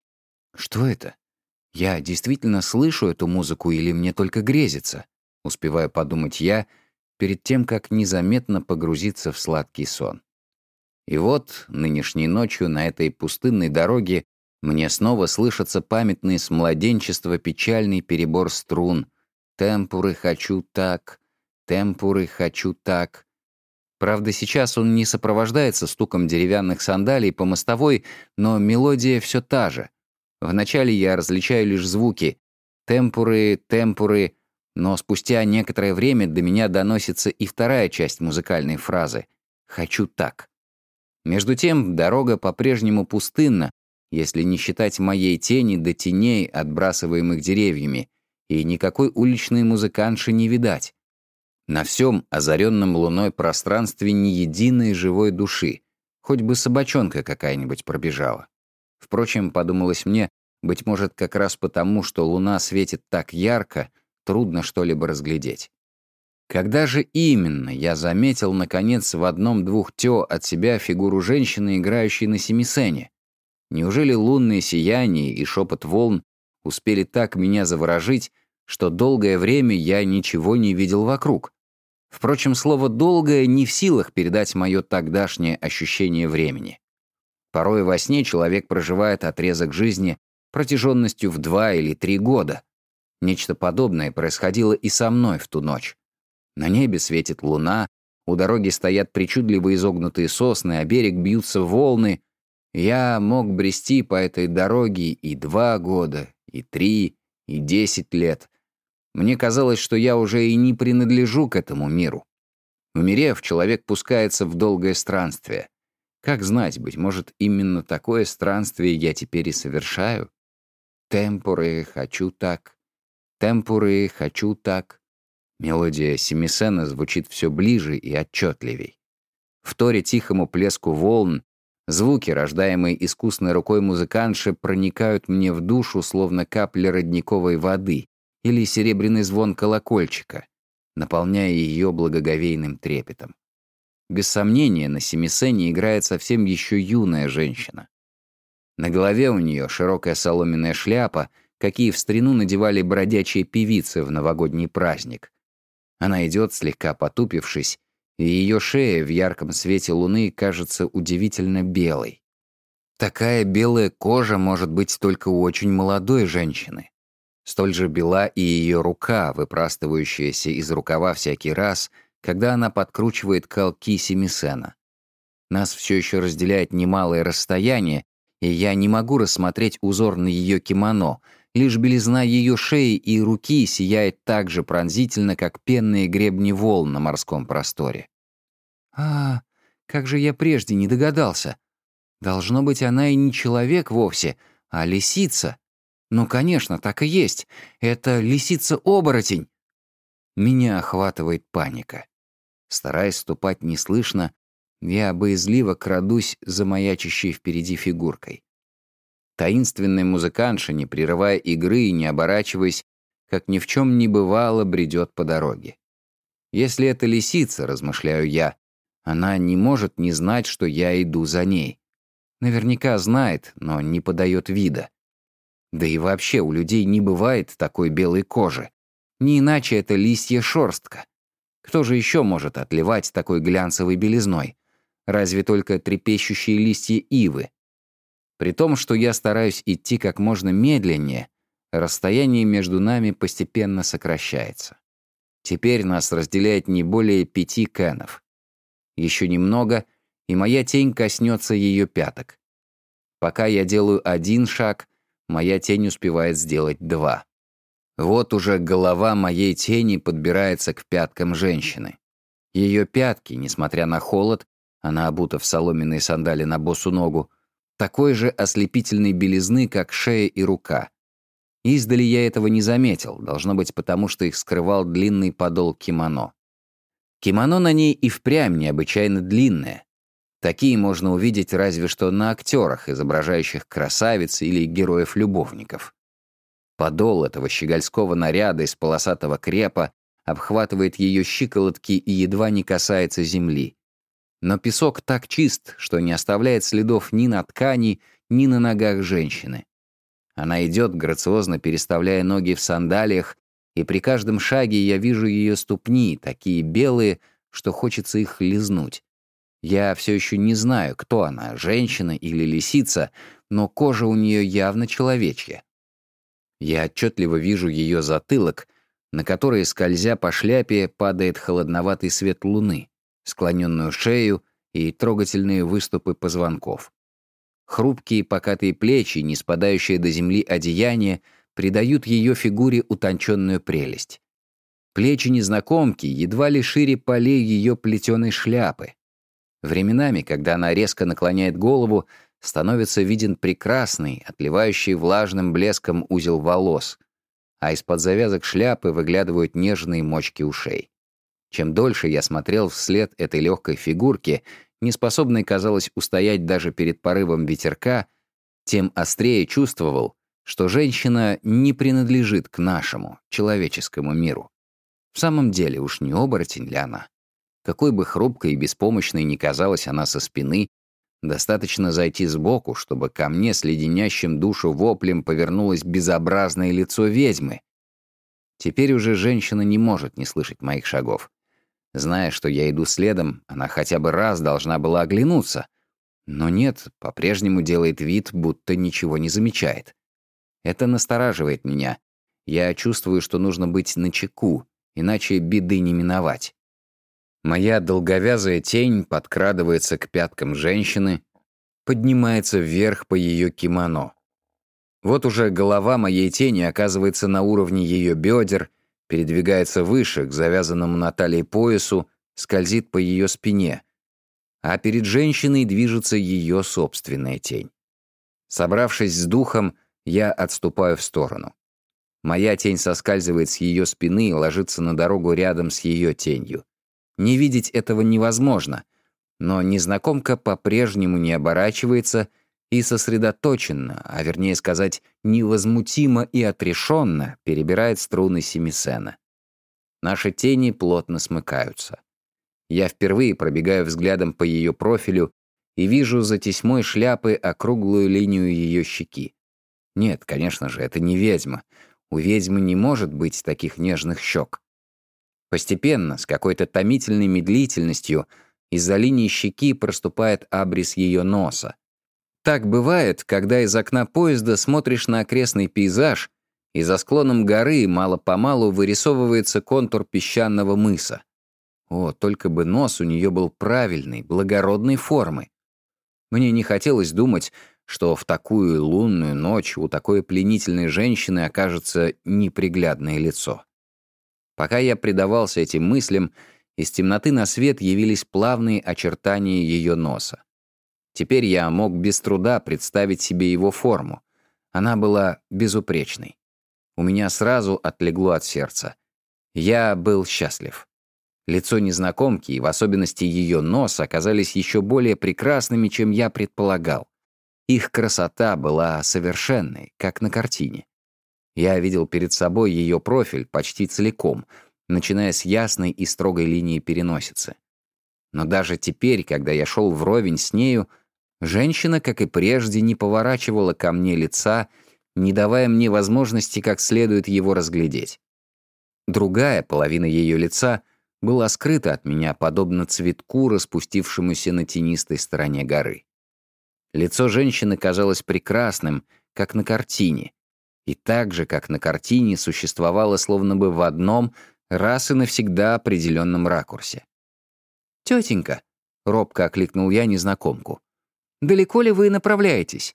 Что это? Я действительно слышу эту музыку или мне только грезится? Успеваю подумать я, перед тем, как незаметно погрузиться в сладкий сон. И вот нынешней ночью на этой пустынной дороге мне снова слышится памятный с младенчества печальный перебор струн. «Темпуры хочу так, темпуры хочу так». Правда, сейчас он не сопровождается стуком деревянных сандалий по мостовой, но мелодия все та же. Вначале я различаю лишь звуки «темпуры», «темпуры», но спустя некоторое время до меня доносится и вторая часть музыкальной фразы «хочу так». Между тем, дорога по-прежнему пустынна, если не считать моей тени до теней, отбрасываемых деревьями, и никакой уличной музыкантши не видать. На всем озаренном луной пространстве ни единой живой души, хоть бы собачонка какая-нибудь пробежала. Впрочем, подумалось мне, быть может, как раз потому, что луна светит так ярко, трудно что-либо разглядеть. Когда же именно я заметил, наконец, в одном-двух тё от себя фигуру женщины, играющей на семисене? Неужели лунное сияние и шепот волн успели так меня заворожить, что долгое время я ничего не видел вокруг? Впрочем, слово «долгое» не в силах передать мое тогдашнее ощущение времени. Порой во сне человек проживает отрезок жизни протяженностью в два или три года. Нечто подобное происходило и со мной в ту ночь. На небе светит луна, у дороги стоят причудливо изогнутые сосны, а берег бьются волны, Я мог брести по этой дороге и два года, и три, и десять лет. Мне казалось, что я уже и не принадлежу к этому миру. Умерев, человек пускается в долгое странствие. Как знать, быть может, именно такое странствие я теперь и совершаю? Темпоры, хочу так. Темпоры, хочу так. Мелодия семисена звучит все ближе и отчетливей. Вторя тихому плеску волн, звуки, рождаемые искусной рукой музыкантши, проникают мне в душу, словно капли родниковой воды или серебряный звон колокольчика, наполняя ее благоговейным трепетом. Без сомнения, на семисене играет совсем еще юная женщина. На голове у нее широкая соломенная шляпа, какие в старину надевали бродячие певицы в новогодний праздник. Она идет, слегка потупившись, и ее шея в ярком свете луны кажется удивительно белой. Такая белая кожа может быть только у очень молодой женщины. Столь же бела и ее рука, выпрастывающаяся из рукава всякий раз, когда она подкручивает колки семисена. Нас все еще разделяет немалое расстояние, и я не могу рассмотреть узор на ее кимоно, лишь белизна ее шеи и руки сияет так же пронзительно, как пенные гребни волн на морском просторе. А, как же я прежде не догадался. Должно быть, она и не человек вовсе, а лисица. Ну, конечно, так и есть. Это лисица-оборотень. Меня охватывает паника. Стараясь ступать неслышно, я боязливо крадусь за маячащей впереди фигуркой. Таинственная музыкантша, не прерывая игры и не оборачиваясь, как ни в чем не бывало, бредет по дороге. Если это лисица, размышляю я, она не может не знать, что я иду за ней. Наверняка знает, но не подает вида. Да и вообще у людей не бывает такой белой кожи. Не иначе это лисья шерстка. Кто же еще может отливать такой глянцевой белизной? Разве только трепещущие листья ивы. При том, что я стараюсь идти как можно медленнее, расстояние между нами постепенно сокращается. Теперь нас разделяет не более пяти кэнов. Еще немного, и моя тень коснется ее пяток. Пока я делаю один шаг, моя тень успевает сделать два. Вот уже голова моей тени подбирается к пяткам женщины. Ее пятки, несмотря на холод, она обута в соломенные сандали на босу ногу, такой же ослепительной белизны, как шея и рука. Издали я этого не заметил, должно быть потому, что их скрывал длинный подол кимоно. Кимоно на ней и впрямь необычайно длинное. Такие можно увидеть разве что на актерах, изображающих красавиц или героев-любовников. Подол этого щегольского наряда из полосатого крепа обхватывает ее щиколотки и едва не касается земли. Но песок так чист, что не оставляет следов ни на ткани, ни на ногах женщины. Она идет, грациозно переставляя ноги в сандалиях, и при каждом шаге я вижу ее ступни, такие белые, что хочется их лизнуть. Я все еще не знаю, кто она, женщина или лисица, но кожа у нее явно человечья. Я отчетливо вижу ее затылок, на который, скользя по шляпе, падает холодноватый свет луны, склоненную шею и трогательные выступы позвонков. Хрупкие покатые плечи, не спадающие до земли одеяния, придают ее фигуре утонченную прелесть. Плечи незнакомки едва ли шире полей ее плетеной шляпы. Временами, когда она резко наклоняет голову, становится виден прекрасный, отливающий влажным блеском узел волос, а из-под завязок шляпы выглядывают нежные мочки ушей. Чем дольше я смотрел вслед этой легкой фигурке, неспособной, казалось, устоять даже перед порывом ветерка, тем острее чувствовал, что женщина не принадлежит к нашему, человеческому миру. В самом деле, уж не оборотень ли она? Какой бы хрупкой и беспомощной ни казалась она со спины, достаточно зайти сбоку, чтобы ко мне с леденящим душу воплем повернулось безобразное лицо ведьмы. Теперь уже женщина не может не слышать моих шагов. Зная, что я иду следом, она хотя бы раз должна была оглянуться. Но нет, по-прежнему делает вид, будто ничего не замечает. Это настораживает меня. Я чувствую, что нужно быть начеку, иначе беды не миновать. Моя долговязая тень подкрадывается к пяткам женщины, поднимается вверх по ее кимоно. Вот уже голова моей тени оказывается на уровне ее бедер, передвигается выше, к завязанному на талии поясу, скользит по ее спине, а перед женщиной движется ее собственная тень. Собравшись с духом, я отступаю в сторону. Моя тень соскальзывает с ее спины и ложится на дорогу рядом с ее тенью. Не видеть этого невозможно, но незнакомка по-прежнему не оборачивается и сосредоточенно, а вернее сказать, невозмутимо и отрешенно перебирает струны семисена. Наши тени плотно смыкаются. Я впервые пробегаю взглядом по ее профилю и вижу за тесьмой шляпы округлую линию ее щеки. Нет, конечно же, это не ведьма. У ведьмы не может быть таких нежных щек. Постепенно, с какой-то томительной медлительностью, из-за линии щеки проступает абрис ее носа. Так бывает, когда из окна поезда смотришь на окрестный пейзаж, и за склоном горы мало-помалу вырисовывается контур песчаного мыса. О, только бы нос у нее был правильной, благородной формы. Мне не хотелось думать, что в такую лунную ночь у такой пленительной женщины окажется неприглядное лицо. Пока я предавался этим мыслям, из темноты на свет явились плавные очертания ее носа. Теперь я мог без труда представить себе его форму. Она была безупречной. У меня сразу отлегло от сердца. Я был счастлив. Лицо незнакомки, и в особенности ее нос, оказались еще более прекрасными, чем я предполагал. Их красота была совершенной, как на картине. Я видел перед собой ее профиль почти целиком, начиная с ясной и строгой линии переносицы. Но даже теперь, когда я шел вровень с нею, женщина, как и прежде, не поворачивала ко мне лица, не давая мне возможности как следует его разглядеть. Другая половина ее лица была скрыта от меня, подобно цветку, распустившемуся на тенистой стороне горы. Лицо женщины казалось прекрасным, как на картине, и так же, как на картине, существовало словно бы в одном, раз и навсегда определенном ракурсе. «Тетенька», — робко окликнул я незнакомку, — «далеко ли вы направляетесь?»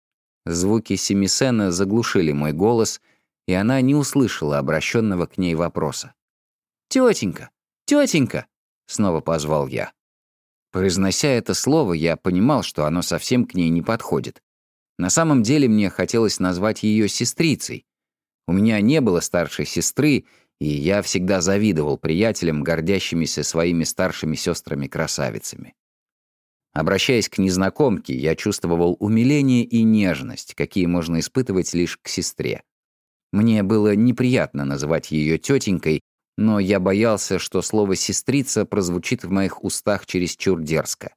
Звуки семисена заглушили мой голос, и она не услышала обращенного к ней вопроса. «Тетенька! Тетенька!» — снова позвал я. Произнося это слово, я понимал, что оно совсем к ней не подходит. На самом деле мне хотелось назвать ее сестрицей. У меня не было старшей сестры, и я всегда завидовал приятелям, гордящимися своими старшими сестрами-красавицами. Обращаясь к незнакомке, я чувствовал умиление и нежность, какие можно испытывать лишь к сестре. Мне было неприятно называть ее тетенькой, но я боялся, что слово «сестрица» прозвучит в моих устах чересчур дерзко.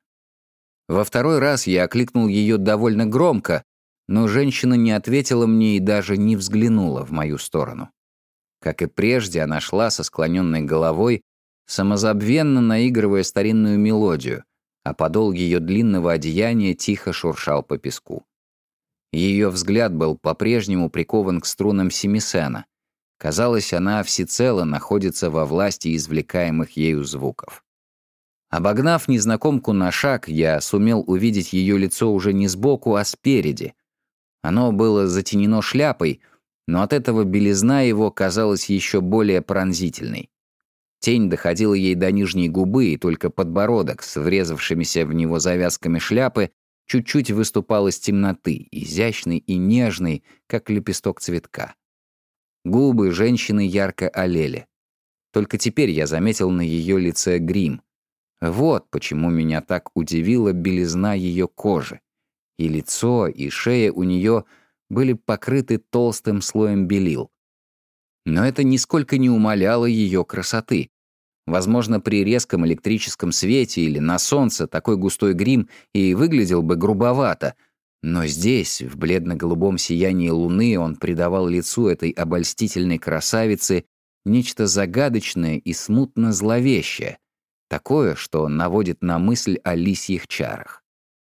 Во второй раз я окликнул ее довольно громко, но женщина не ответила мне и даже не взглянула в мою сторону. Как и прежде, она шла со склоненной головой, самозабвенно наигрывая старинную мелодию, а подол ее длинного одеяния тихо шуршал по песку. Ее взгляд был по-прежнему прикован к струнам семисена. Казалось, она всецело находится во власти извлекаемых ею звуков. Обогнав незнакомку на шаг, я сумел увидеть ее лицо уже не сбоку, а спереди. Оно было затенено шляпой, но от этого белизна его казалась еще более пронзительной. Тень доходила ей до нижней губы, и только подбородок с врезавшимися в него завязками шляпы чуть-чуть выступал из темноты, изящный и нежный, как лепесток цветка. Губы женщины ярко олели. Только теперь я заметил на ее лице грим. Вот почему меня так удивила белизна ее кожи. И лицо, и шея у нее были покрыты толстым слоем белил. Но это нисколько не умаляло ее красоты. Возможно, при резком электрическом свете или на солнце такой густой грим и выглядел бы грубовато, но здесь, в бледно-голубом сиянии луны, он придавал лицу этой обольстительной красавицы нечто загадочное и смутно зловещее, такое, что наводит на мысль о лисьих чарах.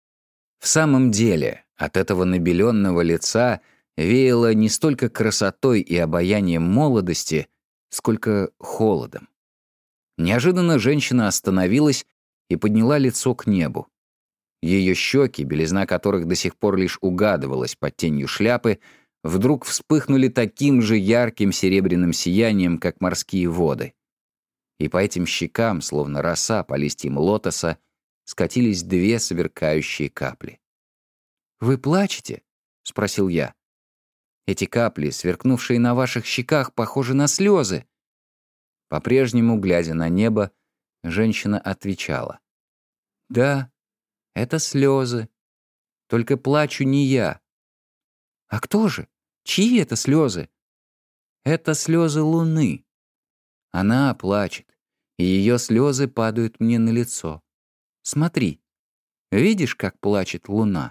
В самом деле, от этого набеленного лица веяло не столько красотой и обаянием молодости, сколько холодом. Неожиданно женщина остановилась и подняла лицо к небу. Ее щеки, белизна которых до сих пор лишь угадывалась под тенью шляпы, вдруг вспыхнули таким же ярким серебряным сиянием, как морские воды. И по этим щекам, словно роса по листьям лотоса, скатились две сверкающие капли. «Вы плачете?» — спросил я. «Эти капли, сверкнувшие на ваших щеках, похожи на слезы». По-прежнему, глядя на небо, женщина отвечала. «Да, это слезы. Только плачу не я». «А кто же? Чьи это слезы?» «Это слезы луны. Она плачет, и ее слезы падают мне на лицо. Смотри, видишь, как плачет луна?»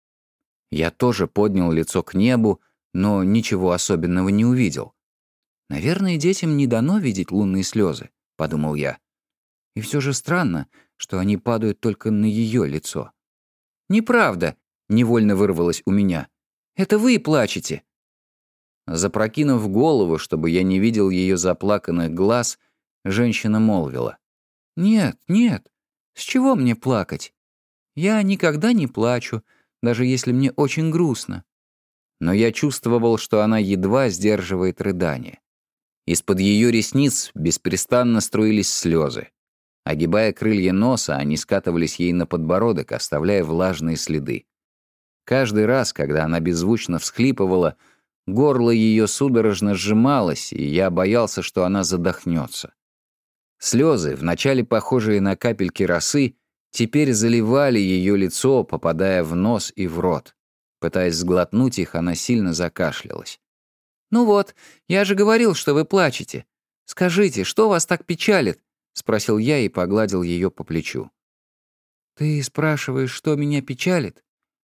Я тоже поднял лицо к небу, но ничего особенного не увидел. «Наверное, детям не дано видеть лунные слезы», — подумал я. И все же странно, что они падают только на ее лицо. «Неправда», — невольно вырвалось у меня. «Это вы плачете». Запрокинув голову, чтобы я не видел ее заплаканных глаз, женщина молвила. «Нет, нет, с чего мне плакать? Я никогда не плачу, даже если мне очень грустно». Но я чувствовал, что она едва сдерживает рыдание. Из-под ее ресниц беспрестанно струились слезы. Огибая крылья носа, они скатывались ей на подбородок, оставляя влажные следы. Каждый раз, когда она беззвучно всхлипывала, горло ее судорожно сжималось, и я боялся, что она задохнется. Слезы, вначале похожие на капельки росы, теперь заливали ее лицо, попадая в нос и в рот. Пытаясь сглотнуть их, она сильно закашлялась. «Ну вот, я же говорил, что вы плачете. Скажите, что вас так печалит?» — спросил я и погладил ее по плечу. «Ты спрашиваешь, что меня печалит?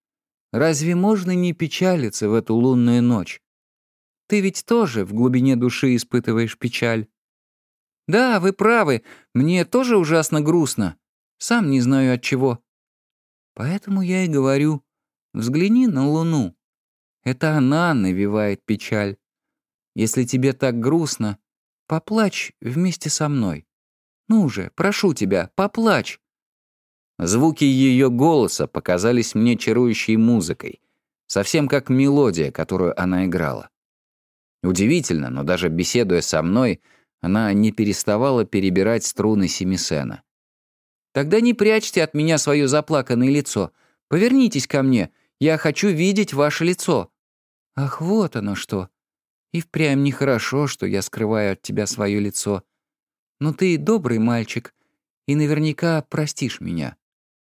Разве можно не печалиться в эту лунную ночь? Ты ведь тоже в глубине души испытываешь печаль». «Да, вы правы, мне тоже ужасно грустно. Сам не знаю от чего. Поэтому я и говорю, взгляни на луну. Это она навевает печаль. Если тебе так грустно, поплачь вместе со мной. Ну же, прошу тебя, поплачь». Звуки ее голоса показались мне чарующей музыкой, совсем как мелодия, которую она играла. Удивительно, но даже беседуя со мной, она не переставала перебирать струны семисена. «Тогда не прячьте от меня свое заплаканное лицо. Повернитесь ко мне, я хочу видеть ваше лицо». «Ах, вот оно что. И впрямь нехорошо, что я скрываю от тебя свое лицо. Но ты добрый мальчик, и наверняка простишь меня».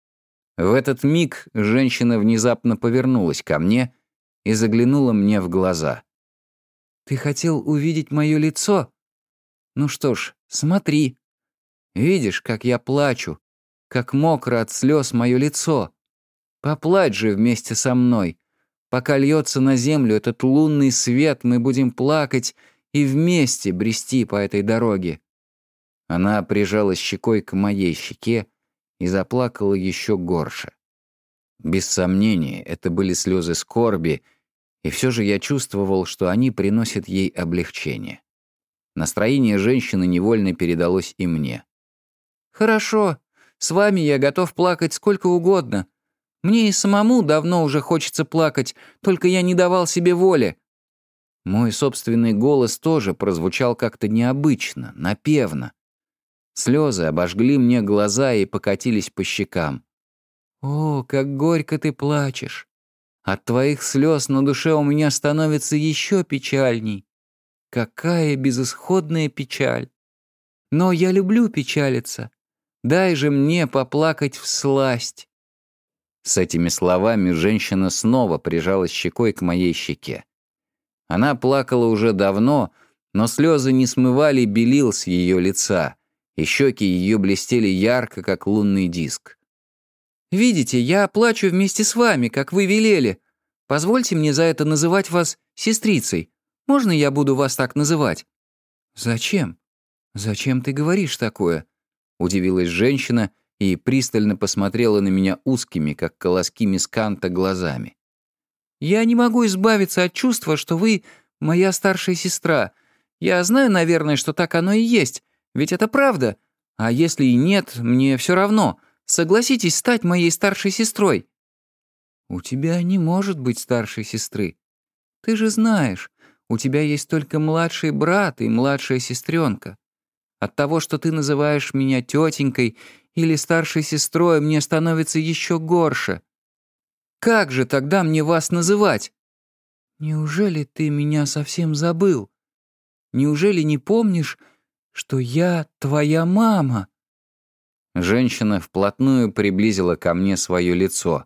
В этот миг женщина внезапно повернулась ко мне и заглянула мне в глаза. «Ты хотел увидеть мое лицо? Ну что ж, смотри. Видишь, как я плачу, как мокро от слез мое лицо. Поплачь же вместе со мной. Пока льется на землю этот лунный свет, мы будем плакать и вместе брести по этой дороге». Она прижалась щекой к моей щеке и заплакала еще горше. Без сомнения, это были слезы скорби, и все же я чувствовал, что они приносят ей облегчение. Настроение женщины невольно передалось и мне. «Хорошо, с вами я готов плакать сколько угодно. Мне и самому давно уже хочется плакать, только я не давал себе воли». Мой собственный голос тоже прозвучал как-то необычно, напевно. Слезы обожгли мне глаза и покатились по щекам. «О, как горько ты плачешь! От твоих слез на душе у меня становится еще печальней. Какая безысходная печаль! Но я люблю печалиться. Дай же мне поплакать всласть». С этими словами женщина снова прижалась щекой к моей щеке. Она плакала уже давно, но слезы не смывали белил с ее лица, и щеки ее блестели ярко, как лунный диск. «Видите, я плачу вместе с вами, как вы велели. Позвольте мне за это называть вас сестрицей. Можно я буду вас так называть?» «Зачем? Зачем ты говоришь такое?» — удивилась женщина и пристально посмотрела на меня узкими, как колоски мисканта, глазами. «Я не могу избавиться от чувства, что вы моя старшая сестра. Я знаю, наверное, что так оно и есть, ведь это правда. А если и нет, мне все равно. Согласитесь стать моей старшей сестрой». «У тебя не может быть старшей сестры. Ты же знаешь, у тебя есть только младший брат и младшая сестренка. От того, что ты называешь меня тетенькой или старшей сестрой, мне становится еще горше. Как же тогда мне вас называть? Неужели ты меня совсем забыл? Неужели не помнишь, что я твоя мама?» Женщина вплотную приблизила ко мне свое лицо.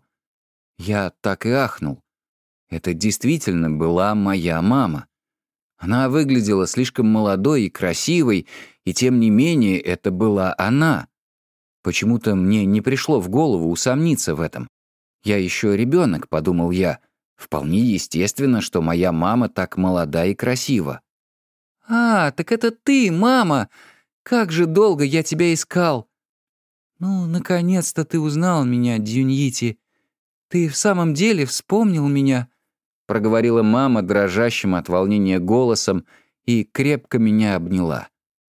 Я так и ахнул. Это действительно была моя мама. Она выглядела слишком молодой и красивой, и тем не менее это была она. Почему-то мне не пришло в голову усомниться в этом. Я еще ребенок, подумал я. Вполне естественно, что моя мама так молода и красива. «А, так это ты, мама! Как же долго я тебя искал! Ну, наконец-то ты узнал меня, Дьюньити. Ты в самом деле вспомнил меня?» Проговорила мама дрожащим от волнения голосом и крепко меня обняла.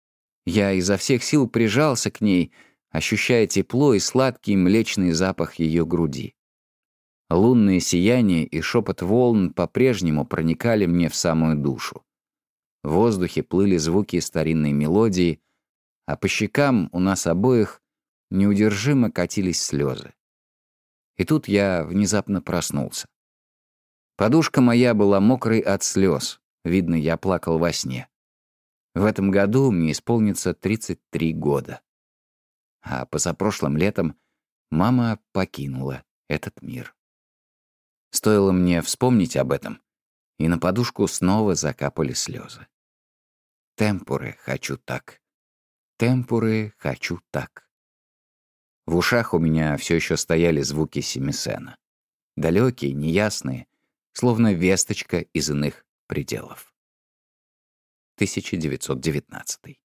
Я изо всех сил прижался к ней, ощущая тепло и сладкий млечный запах ее груди. Лунное сияние и шепот волн по-прежнему проникали мне в самую душу. В воздухе плыли звуки старинной мелодии, а по щекам у нас обоих неудержимо катились слезы. И тут я внезапно проснулся. Подушка моя была мокрой от слез, видно, я плакал во сне. В этом году мне исполнится тридцать три года. А позапрошлым летом мама покинула этот мир. Стоило мне вспомнить об этом, и на подушку снова закапали слезы. Темпуре хочу так. Темпуре хочу так. В ушах у меня все еще стояли звуки семисена. Далекие, неясные, словно весточка из иных пределов. тысяча девятьсот девятнадцатый.